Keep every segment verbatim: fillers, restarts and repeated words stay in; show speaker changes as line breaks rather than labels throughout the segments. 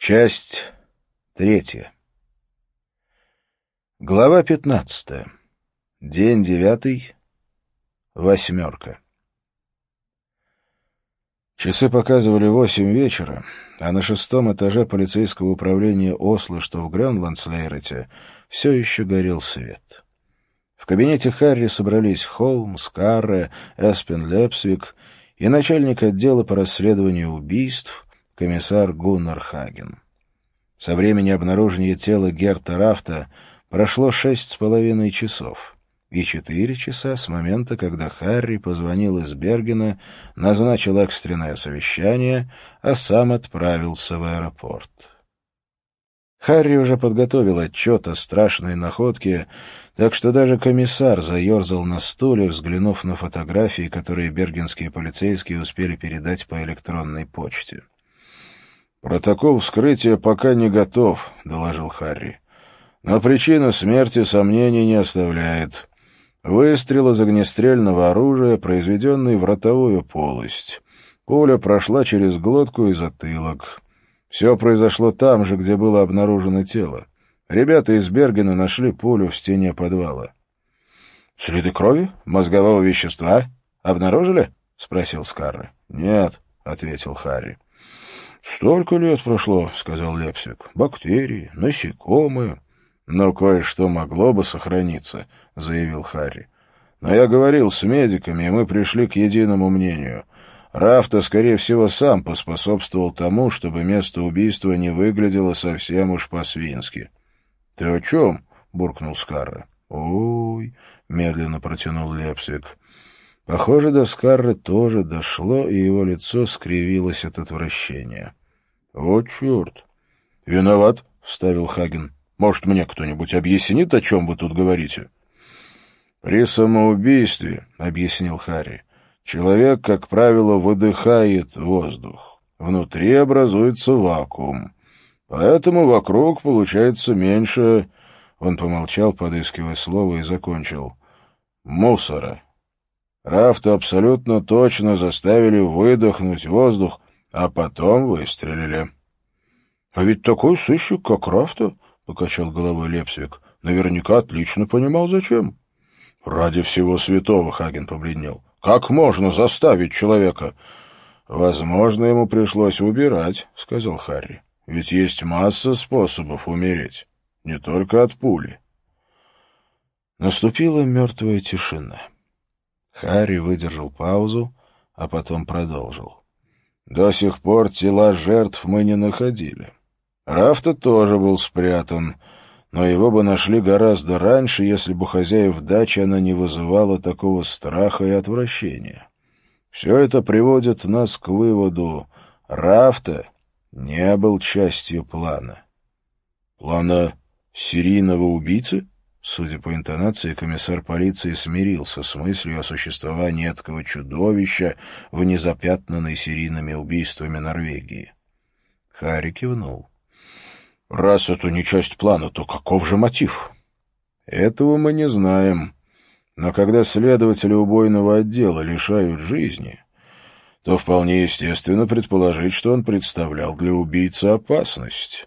Часть третья. Глава пятнадцатая. День девятый. Восьмерка. Часы показывали восемь вечера, а на шестом этаже полицейского управления Осло, что в Грёнландслейрете, все еще горел свет. В кабинете Харри собрались Холмс, Карре, Эспен Лепсвик и начальник отдела по расследованию убийств, комиссар Гуннар Хаген. Со времени обнаружения тела Герта Рафта прошло шесть с половиной часов и четыре часа с момента, когда Харри позвонил из Бергена, назначил экстренное совещание, а сам отправился в аэропорт. Харри уже подготовил отчет о страшной находке, так что даже комиссар заерзал на стуле, взглянув на фотографии, которые бергенские полицейские успели передать по электронной почте. «Протокол вскрытия пока не готов», — доложил Харри. «Но причина смерти сомнений не оставляет. Выстрел из огнестрельного оружия, произведенный в ротовую полость. Пуля прошла через глотку и затылок. Все произошло там же, где было обнаружено тело. Ребята из Бергена нашли пулю в стене подвала». «Следы крови? Мозгового вещества? Обнаружили?» — спросил Скарре. «Нет», — ответил Харри. «Столько лет прошло», — сказал Лепсвик. «Бактерии, насекомые». «Но кое-что могло бы сохраниться», — заявил Харри. «Но я говорил с медиками, и мы пришли к единому мнению. Рафта, скорее всего, сам поспособствовал тому, чтобы место убийства не выглядело совсем уж по-свински». «Ты о чем?» — буркнул Скарре. «Ой», — медленно протянул Лепсвик. Похоже, до Скарре тоже дошло, и его лицо скривилось от отвращения. «Вот черт!» «Виноват», — вставил Хаген. «Может, мне кто-нибудь объяснит, о чем вы тут говорите?» «При самоубийстве», — объяснил Харри, — «человек, как правило, выдыхает воздух. Внутри образуется вакуум. Поэтому вокруг получается меньше...» Он помолчал, подыскивая слово, и закончил. «Мусора. Рафта абсолютно точно заставили выдохнуть воздух, а потом выстрелили». «А ведь такой сыщик, как Рафта, — покачал головой Лепсвик, — наверняка отлично понимал, зачем». «Ради всего святого», — Хаген побледнел. «Как можно заставить человека?» «Возможно, ему пришлось убирать», — сказал Харри. «Ведь есть масса способов умереть, не только от пули». Наступила мертвая тишина. Харри выдержал паузу, а потом продолжил. «До сих пор тела жертв мы не находили. Рафта тоже был спрятан, но его бы нашли гораздо раньше, если бы хозяев дачи она не вызывала такого страха и отвращения. Все это приводит нас к выводу: Рафта не был частью плана». «Плана серийного убийцы?» Судя по интонации, комиссар полиции смирился с мыслью о существовании этого чудовища в незапятнанной серийными убийствами Норвегии. Харри кивнул. «Раз это не часть плана, то каков же мотив?» «Этого мы не знаем. Но когда следователи убойного отдела лишают жизни, то вполне естественно предположить, что он представлял для убийцы опасность».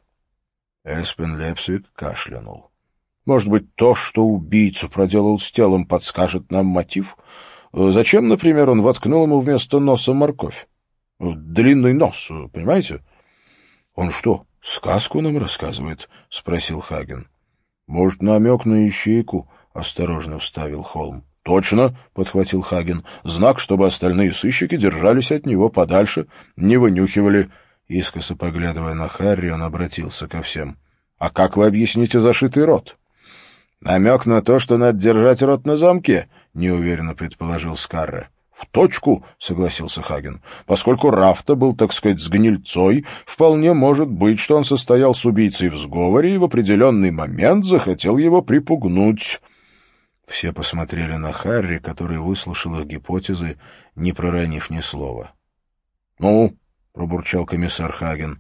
Эспен Лепсвик кашлянул. «Может быть, то, что убийца проделал с телом, подскажет нам мотив? Зачем, например, он воткнул ему вместо носа морковь? Длинный нос, понимаете?» «Он что, сказку нам рассказывает?» — спросил Хаген. «Может, намек на ищейку?» — осторожно вставил Холм. «Точно!» — подхватил Хаген. «Знак, чтобы остальные сыщики держались от него подальше, не вынюхивали». Искоса поглядывая на Харри, он обратился ко всем. «А как вы объясните зашитый рот?» «Намек на то, что надо держать рот на замке», — неуверенно предположил Скарре. «В точку», — согласился Хаген. «Поскольку Рафта был, так сказать, с гнильцой, вполне может быть, что он состоял с убийцей в сговоре и в определенный момент захотел его припугнуть». Все посмотрели на Харри, который выслушал их гипотезы, не проронив ни слова. «Ну», — пробурчал комиссар Хаген.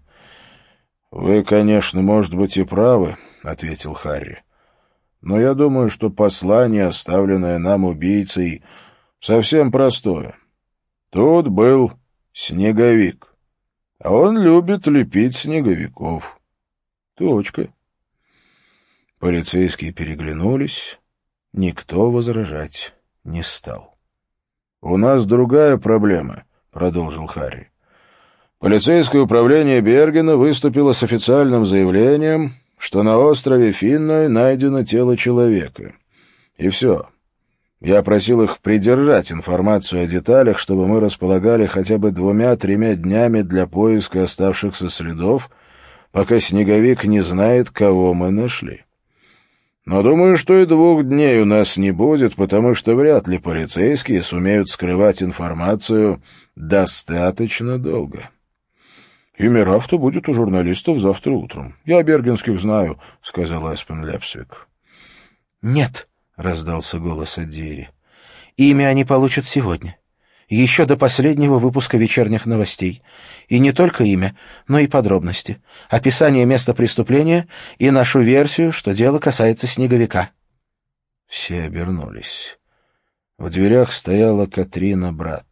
«Вы, конечно, может быть, и правы», — ответил Харри. «Но я думаю, что послание, оставленное нам убийцей, совсем простое. Тут был снеговик. А он любит лепить снеговиков. Точка. Полицейские переглянулись. Никто возражать не стал. — У нас другая проблема, — продолжил Харри. Полицейское управление Бергена выступило с официальным заявлением, что на острове Финной найдено тело человека. И все. Я просил их придержать информацию о деталях, чтобы мы располагали хотя бы двумя-тремя днями для поиска оставшихся следов, пока снеговик не знает, кого мы нашли. Но думаю, что и двух дней у нас не будет, потому что вряд ли полицейские сумеют скрывать информацию достаточно долго. — И Мирафта будет у журналистов завтра утром. Я бергенских знаю, — сказал Эспен Лепсвик. — Нет, — раздался голос от двери. — Имя они получат сегодня. Еще до последнего выпуска вечерних новостей. И не только имя, но и подробности. Описание места преступления и нашу версию, что дело касается снеговика. Все обернулись. В дверях стояла Катрина Брат.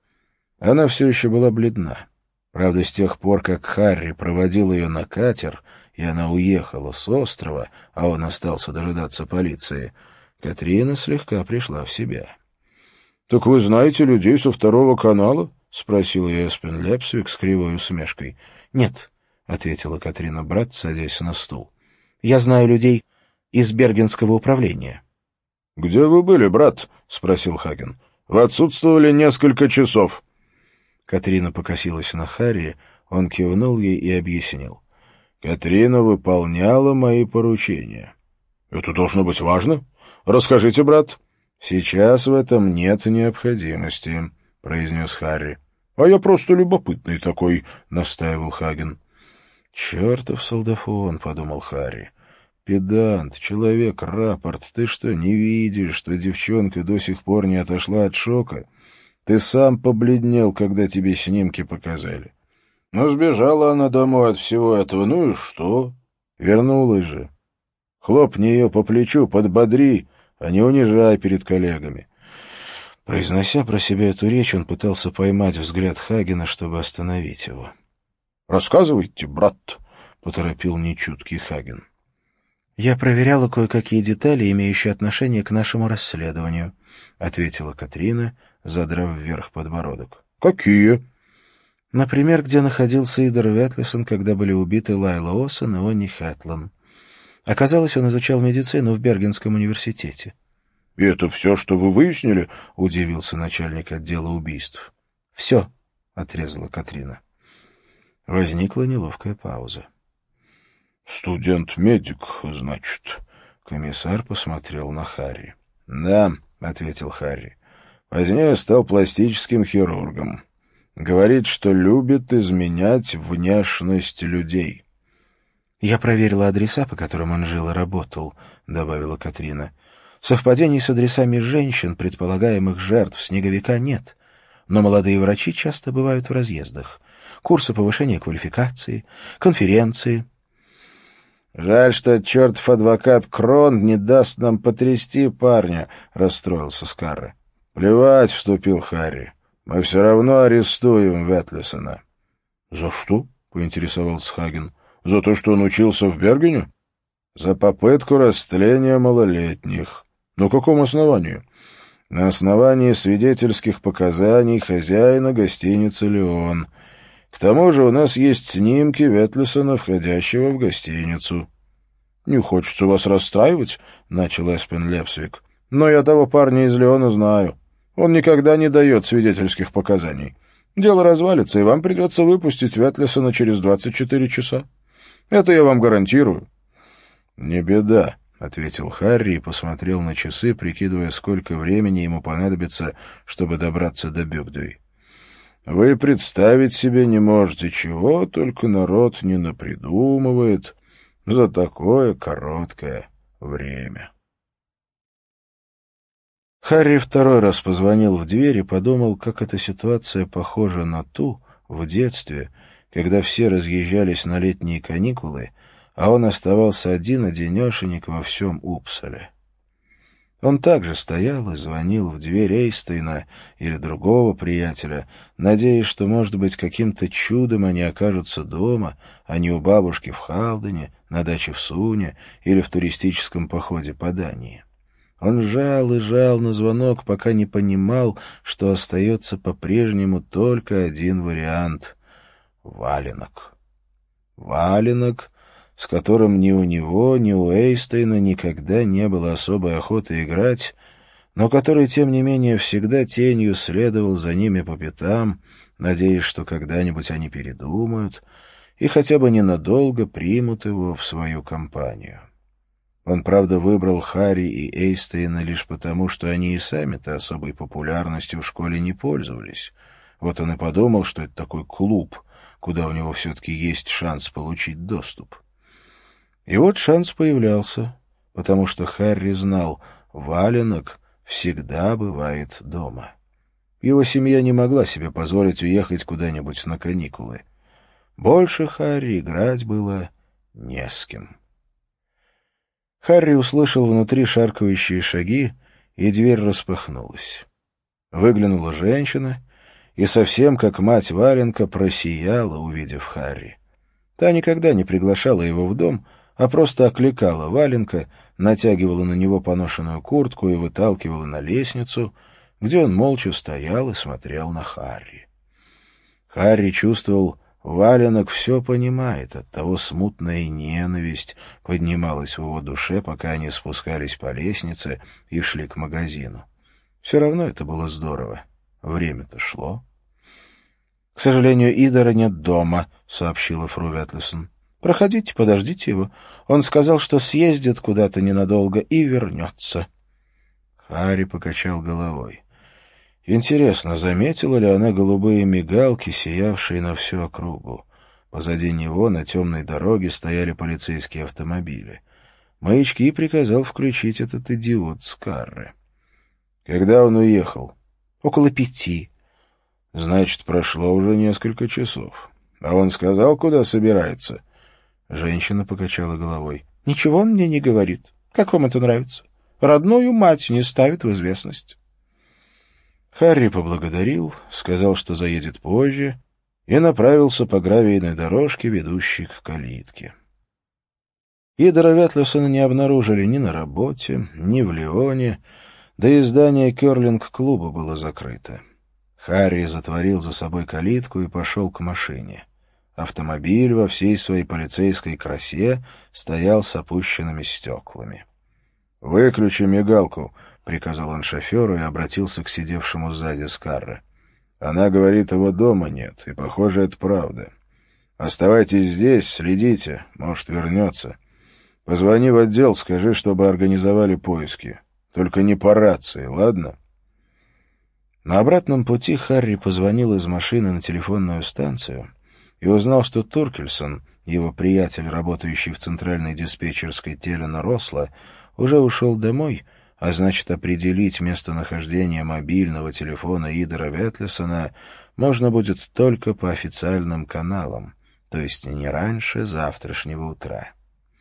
Она все еще была бледна. Правда, с тех пор, как Харри проводил ее на катер, и она уехала с острова, а он остался дожидаться полиции, Катрина слегка пришла в себя. — Так вы знаете людей со второго канала? — спросил ее Эспен Лепсвик с кривой усмешкой. — Нет, — ответила Катрина Брат, садясь на стул. — Я знаю людей из Бергенского управления. — Где вы были, брат? — спросил Хаген. — Вы отсутствовали несколько часов. Катрина покосилась на Харри, он кивнул ей и объяснил. — Катрина выполняла мои поручения. — Это должно быть важно. Расскажите, брат. — Сейчас в этом нет необходимости, — произнес Харри. — А я просто любопытный такой, — настаивал Хаген. — Чертов солдафон, — подумал Харри. — Педант, человек-рапорт, ты что, не видишь, что девчонка до сих пор не отошла от шока? Ты сам побледнел, когда тебе снимки показали. Но сбежала она домой от всего этого, ну и что? Вернулась же. Хлопни ее по плечу, подбодри, а не унижай перед коллегами. Произнося про себя эту речь, он пытался поймать взгляд Хагена, чтобы остановить его. — Рассказывайте, брат, — поторопил нечуткий Хаген. — Я проверяла кое-какие детали, имеющие отношение к нашему расследованию, — ответила Катрина, задрав вверх подбородок. — Какие? — Например, где находился Идер Ветлесон, когда были убиты Лайла Осон и Онни Хэтлан. Оказалось, он изучал медицину в Бергенском университете. — И это все, что вы выяснили? — удивился начальник отдела убийств. — Все, — отрезала Катрина. Возникла неловкая пауза. — Студент-медик, значит. Комиссар посмотрел на Харри. — Да, — ответил Харри. Позднее стал пластическим хирургом. Говорит, что любит изменять внешность людей. — Я проверила адреса, по которым он жил и работал, — добавила Катрина. Совпадений с адресами женщин, предполагаемых жертв снеговика, нет. Но молодые врачи часто бывают в разъездах. Курсы повышения квалификации, конференции. — Жаль, что чертов адвокат Крон не даст нам потрясти парня, — расстроился Скарре. — Плевать, — вступил Харри. — Мы все равно арестуем Ветлесона. — За что? — поинтересовался Хаген. — За то, что он учился в Бергене? — За попытку растления малолетних. — На каком основании? — На основании свидетельских показаний хозяина гостиницы «Леон». К тому же у нас есть снимки Ветлесона, входящего в гостиницу. — Не хочется вас расстраивать, — начал Эспен Лепсвик. — Но я того парня из «Леона» знаю. Он никогда не дает свидетельских показаний. Дело развалится, и вам придется выпустить Ветлесона через двадцать четыре часа. Это я вам гарантирую. — Не беда, — ответил Харри и посмотрел на часы, прикидывая, сколько времени ему понадобится, чтобы добраться до Бюгдюй. — Вы представить себе не можете, чего только народ не напридумывает за такое короткое время. Харри второй раз позвонил в дверь и подумал, как эта ситуация похожа на ту в детстве, когда все разъезжались на летние каникулы, а он оставался один-одинешенек во всем Упсале. Он также стоял и звонил в дверь Эйстейна или другого приятеля, надеясь, что, может быть, каким-то чудом они окажутся дома, а не у бабушки в Халдене, на даче в Суне или в туристическом походе по Дании. Он жал и жал на звонок, пока не понимал, что остается по-прежнему только один вариант — валенок. Валенок, с которым ни у него, ни у Эйстейна никогда не было особой охоты играть, но который, тем не менее, всегда тенью следовал за ними по пятам, надеясь, что когда-нибудь они передумают и хотя бы ненадолго примут его в свою компанию. Он, правда, выбрал Харри и Эйстейна лишь потому, что они и сами-то особой популярностью в школе не пользовались. Вот он и подумал, что это такой клуб, куда у него все-таки есть шанс получить доступ. И вот шанс появлялся, потому что Харри знал, валенок всегда бывает дома. Его семья не могла себе позволить уехать куда-нибудь на каникулы. Больше Харри играть было не с кем. Харри услышал внутри шаркающие шаги, и дверь распахнулась. Выглянула женщина, и совсем как мать Валенка просияла, увидев Харри. Та никогда не приглашала его в дом, а просто окликала Валенка, натягивала на него поношенную куртку и выталкивала на лестницу, где он молча стоял и смотрел на Харри. Харри чувствовал, Валенок все понимает, оттого смутная ненависть поднималась в его душе, пока они спускались по лестнице и шли к магазину. Все равно это было здорово. Время-то шло. — К сожалению, Идора нет дома, — сообщила фру Ветлесон. — Проходите, подождите его. Он сказал, что съездит куда-то ненадолго и вернется. Харри покачал головой. Интересно, заметила ли она голубые мигалки, сиявшие на всю округу? Позади него на темной дороге стояли полицейские автомобили. Маячки приказал включить этот идиот с Карры. — Когда он уехал? — Около пяти. — Значит, прошло уже несколько часов. А он сказал, куда собирается? Женщина покачала головой. — Ничего он мне не говорит. Как вам это нравится? Родную мать не ставит в известность. Харри поблагодарил, сказал, что заедет позже, и направился по гравийной дорожке, ведущей к калитке. Идора Ветлесона не обнаружили ни на работе, ни в Лионе, да и здание керлинг-клуба было закрыто. Харри затворил за собой калитку и пошел к машине. Автомобиль во всей своей полицейской красе стоял с опущенными стеклами. — Выключи мигалку, — приказал он шоферу и обратился к сидевшему сзади Скарре. — Она говорит, его дома нет, и, похоже, это правда. Оставайтесь здесь, следите, может, вернется. Позвони в отдел, скажи, чтобы организовали поиски. Только не по рации, ладно? На обратном пути Харри позвонил из машины на телефонную станцию и узнал, что Туркельсон, его приятель, работающий в центральной диспетчерской Телена Росла, уже ушел домой, а значит, определить местонахождение мобильного телефона Идора Ветлесона можно будет только по официальным каналам, то есть не раньше завтрашнего утра.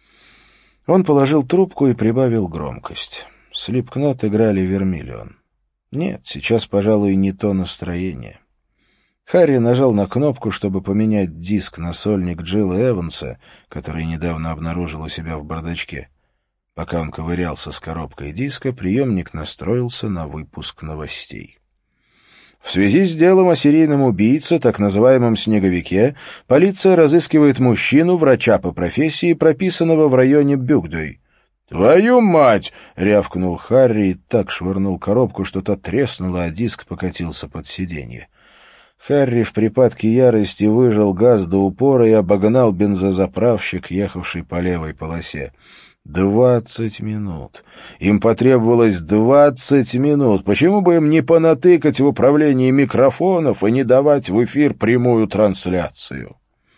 Он положил трубку и прибавил громкость. Слипкнот играли «Вермиллион». Нет, сейчас, пожалуй, не то настроение. Харри нажал на кнопку, чтобы поменять диск на сольник Джилла Эванса, который недавно обнаружил у себя в бардачке. Пока он ковырялся с коробкой диска, приемник настроился на выпуск новостей. В связи с делом о серийном убийце, так называемом «Снеговике», полиция разыскивает мужчину, врача по профессии, прописанного в районе Бюгдой. «Твою мать!» — рявкнул Харри и так швырнул коробку, что та треснула, а диск покатился под сиденье. Харри в припадке ярости выжал газ до упора и обогнал бензозаправщик, ехавший по левой полосе. Двадцать минут. Им потребовалось двадцать минут. Почему бы им не понатыкать в управлении микрофонов и не давать в эфир прямую трансляцию?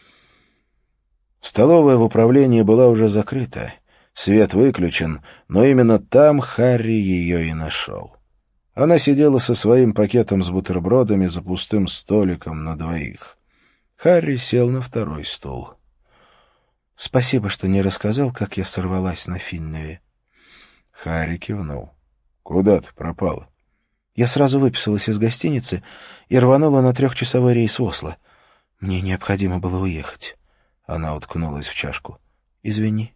Столовая в управлении была уже закрыта. Свет выключен, но именно там Харри ее и нашел. Она сидела со своим пакетом с бутербродами за пустым столиком на двоих. Харри сел на второй стул. — Спасибо, что не рассказал, как я сорвалась на Финневе. Харри кивнул. Куда ты пропала?
Я сразу выписалась из гостиницы и рванула на трехчасовой рейс в Осло. Мне необходимо было уехать. Она уткнулась в чашку. Извини.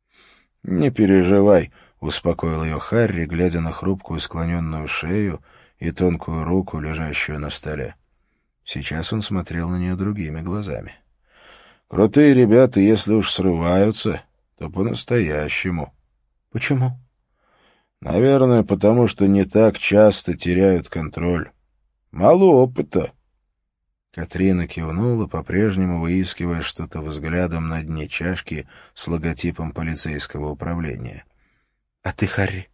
Не переживай, успокоил ее Харри, глядя на хрупкую склоненную шею и тонкую руку, лежащую на столе. Сейчас он смотрел на нее другими глазами. Крутые ребята, если уж срываются, то по-настоящему.
Почему?
Наверное, потому что не так часто теряют контроль. Мало опыта. Катрина кивнула, по-прежнему выискивая что-то взглядом на дне чашки с логотипом полицейского управления.
— А ты, Харри,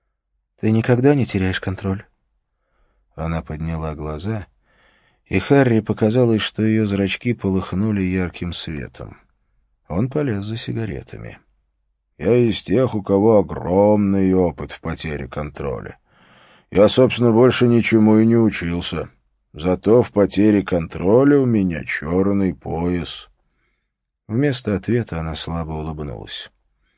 ты никогда не теряешь контроль?
Она подняла глаза, и Харри показалось, что ее зрачки полыхнули ярким светом. Он полез за сигаретами. Я из тех, у кого огромный опыт в потере контроля. Я, собственно, больше ничему и не учился. Зато в потере контроля у меня черный пояс. Вместо ответа она слабо улыбнулась.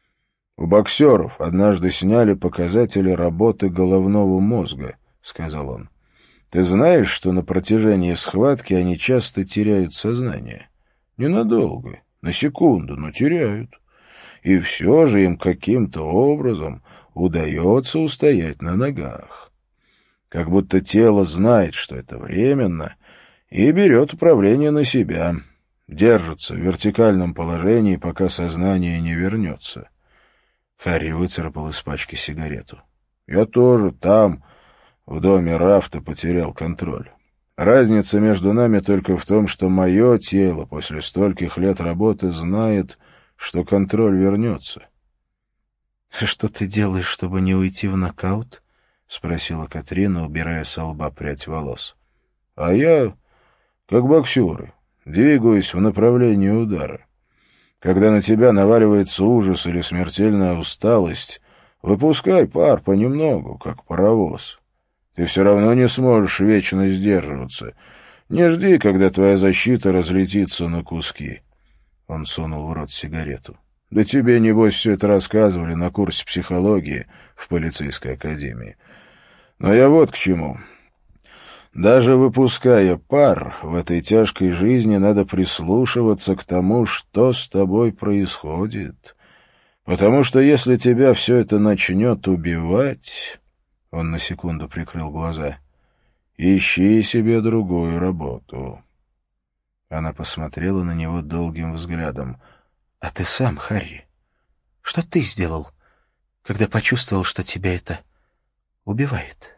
У боксеров однажды сняли показатели работы головного мозга, — сказал он. Ты знаешь, что на протяжении схватки они часто теряют сознание? Ненадолго, на секунду, но теряют. И все же им каким-то образом удается устоять на ногах. Как будто тело знает, что это временно, и берет управление на себя, держится в вертикальном положении, пока сознание не вернется. Харри выцарапал из пачки сигарету. Я тоже там, в доме Рафта, потерял контроль. Разница между нами только в том, что мое тело после стольких лет работы знает, что контроль вернется.
— Что ты делаешь, чтобы не уйти в нокаут? — спросила Катрина, убирая со лба прядь волос.
— А я, как боксеры, двигаюсь в направлении удара. Когда на тебя наваливается ужас или смертельная усталость, выпускай пар понемногу, как паровоз. Ты все равно не сможешь вечно сдерживаться. Не жди, когда твоя защита разлетится на куски. Он сунул в рот сигарету. Да тебе, небось, все это рассказывали на курсе психологии в полицейской академии. Но я вот к чему. Даже выпуская пар, в этой тяжкой жизни надо прислушиваться к тому, что с тобой происходит. Потому что если тебя все это начнет убивать... Он на секунду прикрыл глаза. Ищи себе другую работу. Она посмотрела на него долгим взглядом. — А ты сам, Харри, что ты сделал, когда почувствовал, что тебя это убивает?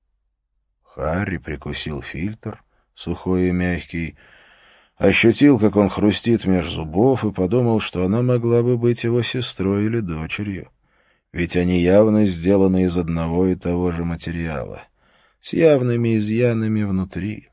Харри прикусил фильтр, сухой и мягкий, ощутил, как он хрустит меж зубов, и подумал, что она могла бы быть его сестрой или дочерью. Ведь они явно сделаны из одного и того же материала, с явными изъянами внутри.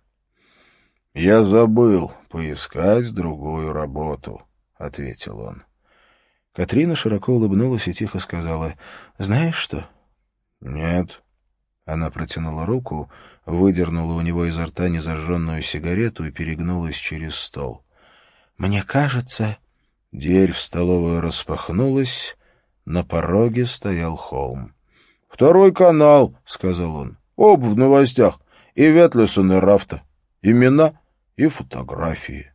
«Я забыл поискать другую работу», — ответил он. Катрина широко улыбнулась и тихо сказала: «Знаешь что?» «Нет». Она протянула руку, выдернула у него изо рта незажженную сигарету и перегнулась через стол. «Мне кажется...» Дверь в столовую распахнулась, на пороге стоял Холм. «Второй канал», — сказал он. «Оба в новостях. И Ветлесон, и Рафта. Имена и фотографии».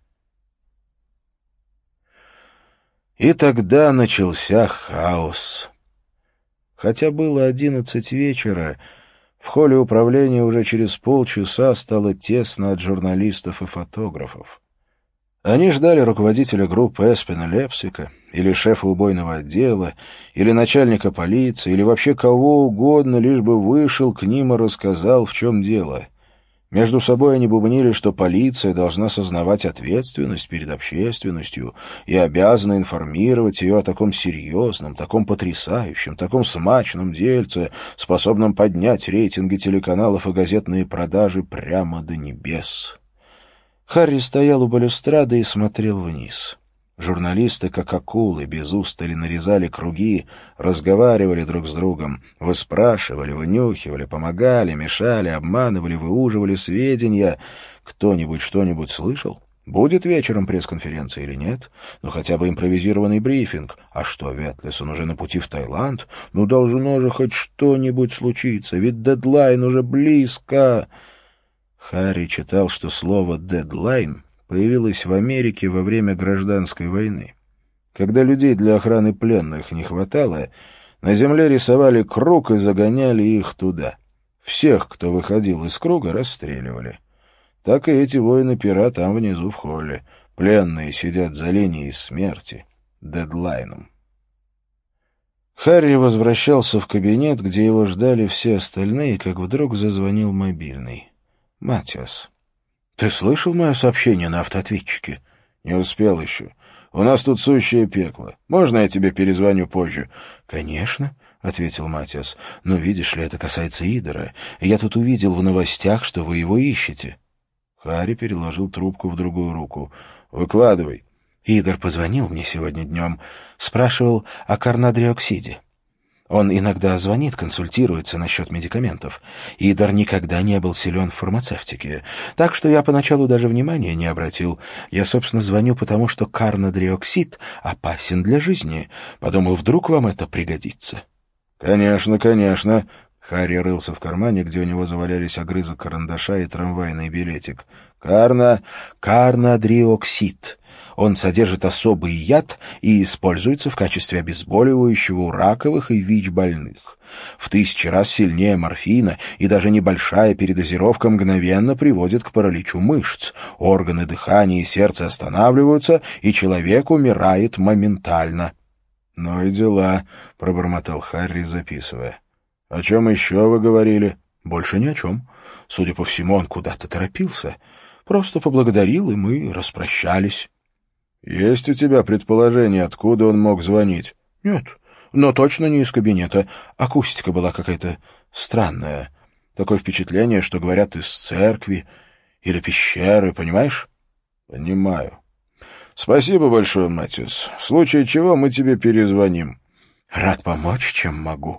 И тогда начался хаос. Хотя было одиннадцать вечера, в холле управления уже через полчаса стало тесно от журналистов и фотографов. Они ждали руководителя группы Эспена Лепсвика, или шефа убойного отдела, или начальника полиции, или вообще кого угодно, лишь бы вышел к ним и рассказал, в чем дело. Между собой они бубнили, что полиция должна сознавать ответственность перед общественностью и обязана информировать ее о таком серьезном, таком потрясающем, таком смачном дельце, способном поднять рейтинги телеканалов и газетные продажи прямо до небес. Харри стоял у балюстрады и смотрел вниз. Журналисты, как акулы, без устали нарезали круги, разговаривали друг с другом, выспрашивали, вынюхивали, помогали, мешали, обманывали, выуживали сведения. Кто-нибудь что-нибудь слышал? Будет вечером пресс-конференция или нет? Ну, хотя бы импровизированный брифинг. А что, Ветлесон уже на пути в Таиланд? Ну, должно же хоть что-нибудь случиться, ведь дедлайн уже близко. Харри читал, что слово «дедлайн» появилось в Америке во время гражданской войны. Когда людей для охраны пленных не хватало, на земле рисовали круг и загоняли их туда. Всех, кто выходил из круга, расстреливали. Так и эти воины-пера там внизу в холле. Пленные сидят за линией смерти, дедлайном. Харри возвращался в кабинет, где его ждали все остальные, как вдруг зазвонил мобильный. Матиас. — Ты слышал мое сообщение на автоответчике? — Не успел еще. У нас тут сущее пекло. Можно я тебе перезвоню позже? — Конечно, — ответил Матиас. — Но видишь ли, это касается Идора. Я тут увидел в новостях, что вы его ищете. Харри переложил трубку в другую руку. — Выкладывай. Идор позвонил мне сегодня днем. Спрашивал о карнадриоксиде. Он иногда звонит, консультируется насчет медикаментов. Идор никогда не был силен в фармацевтике. Так что я поначалу даже внимания не обратил. Я, собственно, звоню, потому что карнадриоксид опасен для жизни. Подумал, вдруг вам это пригодится. — Конечно, конечно. Харри рылся в кармане, где у него завалялись огрызок карандаша и трамвайный билетик. Карна... Карнадриоксид. Он содержит особый яд и используется в качестве обезболивающего у раковых и ВИЧ-больных. В тысячи раз сильнее морфина, и даже небольшая передозировка мгновенно приводит к параличу мышц. Органы дыхания и сердца останавливаются, и человек умирает моментально. — Ну и дела, — пробормотал Харри, записывая. — О чем еще вы говорили? — Больше ни о чем. Судя по всему, он куда-то торопился. Просто поблагодарил, и мы распрощались. — Есть у тебя предположение, откуда он мог звонить? — Нет, но точно не из кабинета. Акустика была какая-то странная. Такое впечатление, что говорят из церкви или пещеры, понимаешь? — Понимаю. — Спасибо большое, Матис. В случае чего мы тебе перезвоним. — Рад помочь, чем могу.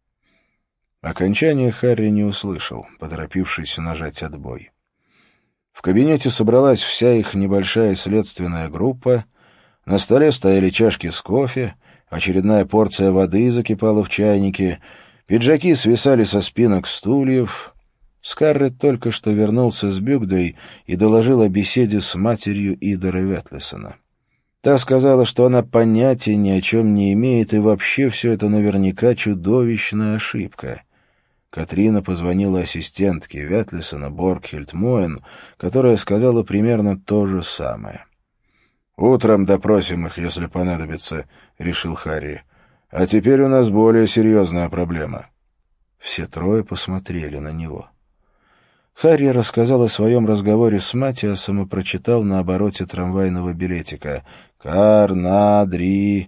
Окончание Харри не услышал, поторопившись нажать отбой. В кабинете собралась вся их небольшая следственная группа, на столе стояли чашки с кофе, очередная порция воды закипала в чайнике, пиджаки свисали со спинок стульев. Скарлетт только что вернулся с Бюгдой и доложил о беседе с матерью Идора Ветлесона. Та сказала, что она понятия ни о чем не имеет, и вообще все это наверняка чудовищная ошибка. Катрина позвонила ассистентке Ветлесона Боргхильд Моэн, которая сказала примерно то же самое. «Утром допросим их, если понадобится», — решил Харри. «А теперь у нас более серьезная проблема». Все трое посмотрели на него. Харри рассказал о своем разговоре с Матиасом и прочитал на обороте трамвайного билетика «Карнадриоксид».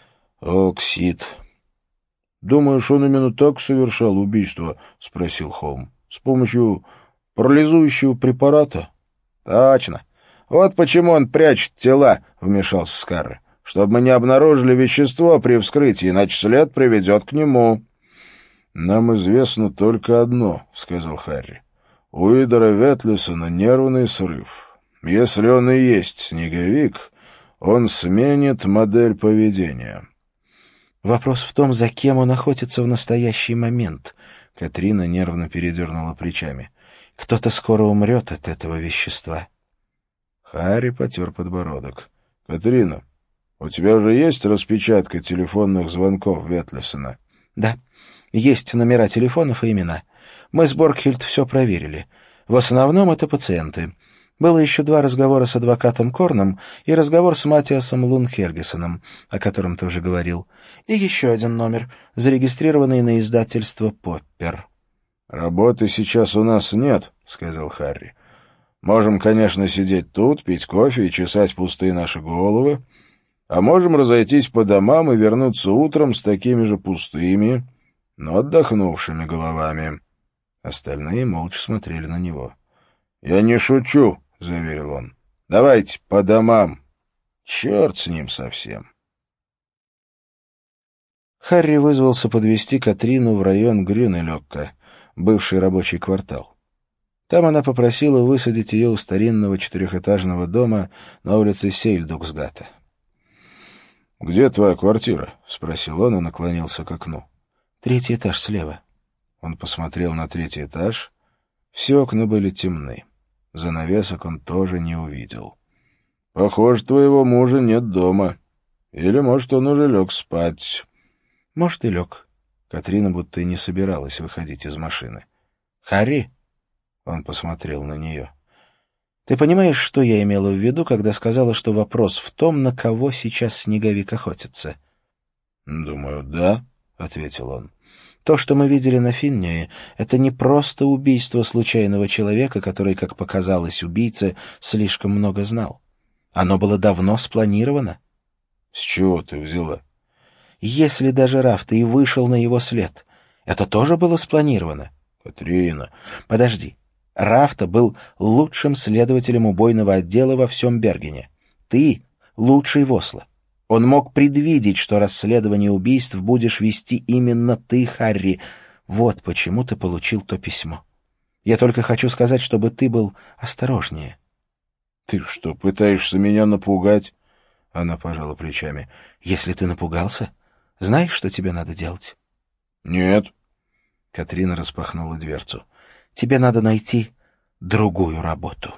«Думаешь, он именно так совершал убийство?» — спросил Холм. «С помощью парализующего препарата?» «Точно. Вот почему он прячет тела», — вмешался Скарре. «Чтобы мы не обнаружили вещество при вскрытии, иначе след приведет к нему». «Нам известно только одно», — сказал Харри. «У Идора Ветлесона нервный срыв. Если он и есть снеговик, он сменит модель поведения».
Вопрос в том, за кем он охотится в настоящий момент. Катрина нервно передернула плечами. Кто-то скоро умрет от этого вещества.
Харри потер подбородок. — Катрина, у тебя уже есть распечатка телефонных звонков Ветлесона?
— Да. Есть номера телефонов и имена. Мы с Боргхильд все проверили. В основном это пациенты. Было еще два разговора с адвокатом Корном и разговор с Матиасом Лунхельгесоном, о котором ты уже говорил. И еще один номер, зарегистрированный на издательство «Поппер».
«Работы сейчас у нас нет», — сказал Харри. «Можем, конечно, сидеть тут, пить кофе и чесать пустые наши головы, а можем разойтись по домам и вернуться утром с такими же пустыми, но отдохнувшими головами». Остальные молча смотрели на него. «Я не шучу», — заверил он. «Давайте по домам. Черт с ним совсем».
Харри вызвался подвезти Катрину в район Грюнелёкка, бывший рабочий квартал.
Там она попросила высадить ее у старинного четырехэтажного дома на улице Сейльдуксгата. «Где твоя квартира?» — спросил он и наклонился к окну.
«Третий этаж слева».
Он посмотрел на третий этаж. Все окна были темны. Занавесок он тоже не увидел. «Похоже, твоего мужа нет дома. Или, может, он уже лег спать».
«Может, и лег».
Катрина будто и не собиралась выходить из машины.
«Харри?»
Он посмотрел на нее.
«Ты понимаешь, что я имела в виду, когда сказала, что вопрос в том, на кого сейчас снеговик охотится?»
«Думаю, да», — ответил он.
«То, что мы видели на Финнее, это не просто убийство случайного человека, который, как показалось убийце, слишком много знал. Оно было давно спланировано».
«С чего ты взяла?»
«Если даже Рафта и вышел на его след, это тоже было спланировано».
«Катрина...»
«Подожди. Рафта был лучшим следователем убойного отдела во всем Бергене. Ты — лучший в Осло. Он мог предвидеть, что расследование убийств будешь вести именно ты, Харри. Вот почему ты получил то письмо. Я только хочу сказать, чтобы ты был осторожнее».
«Ты что, пытаешься меня напугать?» Она пожала плечами.
«Если ты напугался, знаешь, что тебе надо делать?»
«Нет».
Катрина распахнула дверцу. «Тебе надо найти другую работу».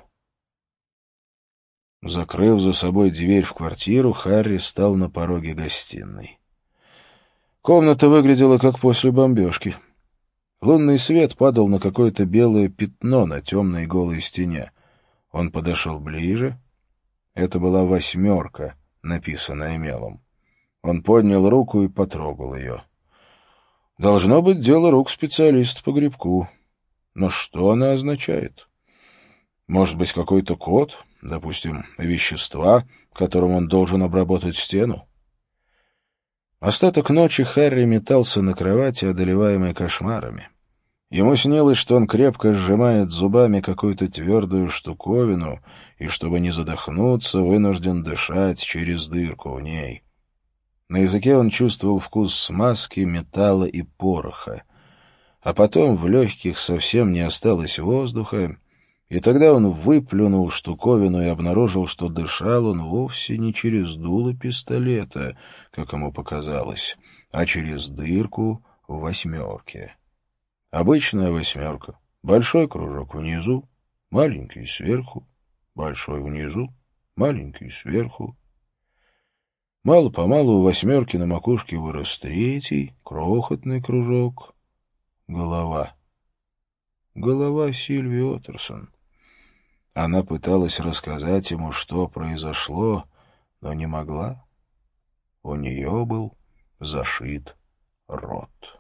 Закрыв за собой дверь в квартиру, Харри стал на пороге гостиной. Комната выглядела как после бомбежки. Лунный свет падал на какое-то белое пятно на темной голой стене. Он подошел ближе. Это была восьмерка, написанная мелом. Он поднял руку и потрогал ее. Должно быть дело рук специалиста по грибку. Но что она означает? Может быть, какой-то код, допустим, вещества, которым он должен обработать стену? Остаток ночи Харри метался на кровати, одолеваемый кошмарами. Ему снилось, что он крепко сжимает зубами какую-то твердую штуковину и, чтобы не задохнуться, вынужден дышать через дырку в ней. На языке он чувствовал вкус смазки, металла и пороха. А потом в легких совсем не осталось воздуха, и тогда он выплюнул штуковину и обнаружил, что дышал он вовсе не через дуло пистолета, как ему показалось, а через дырку в восьмерке. Обычная восьмерка. Большой кружок внизу, маленький сверху, большой внизу, маленький сверху. Мало-помалу у восьмерки на макушке вырос третий, крохотный кружок. Голова. Голова Сильвии Оттерсон. Она пыталась рассказать ему, что произошло, но не могла. У нее был зашит рот.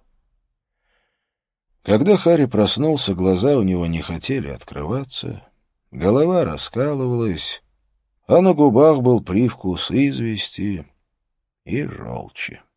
Когда Харри проснулся, глаза у него не хотели открываться, голова раскалывалась, а на губах был привкус извести и желчи.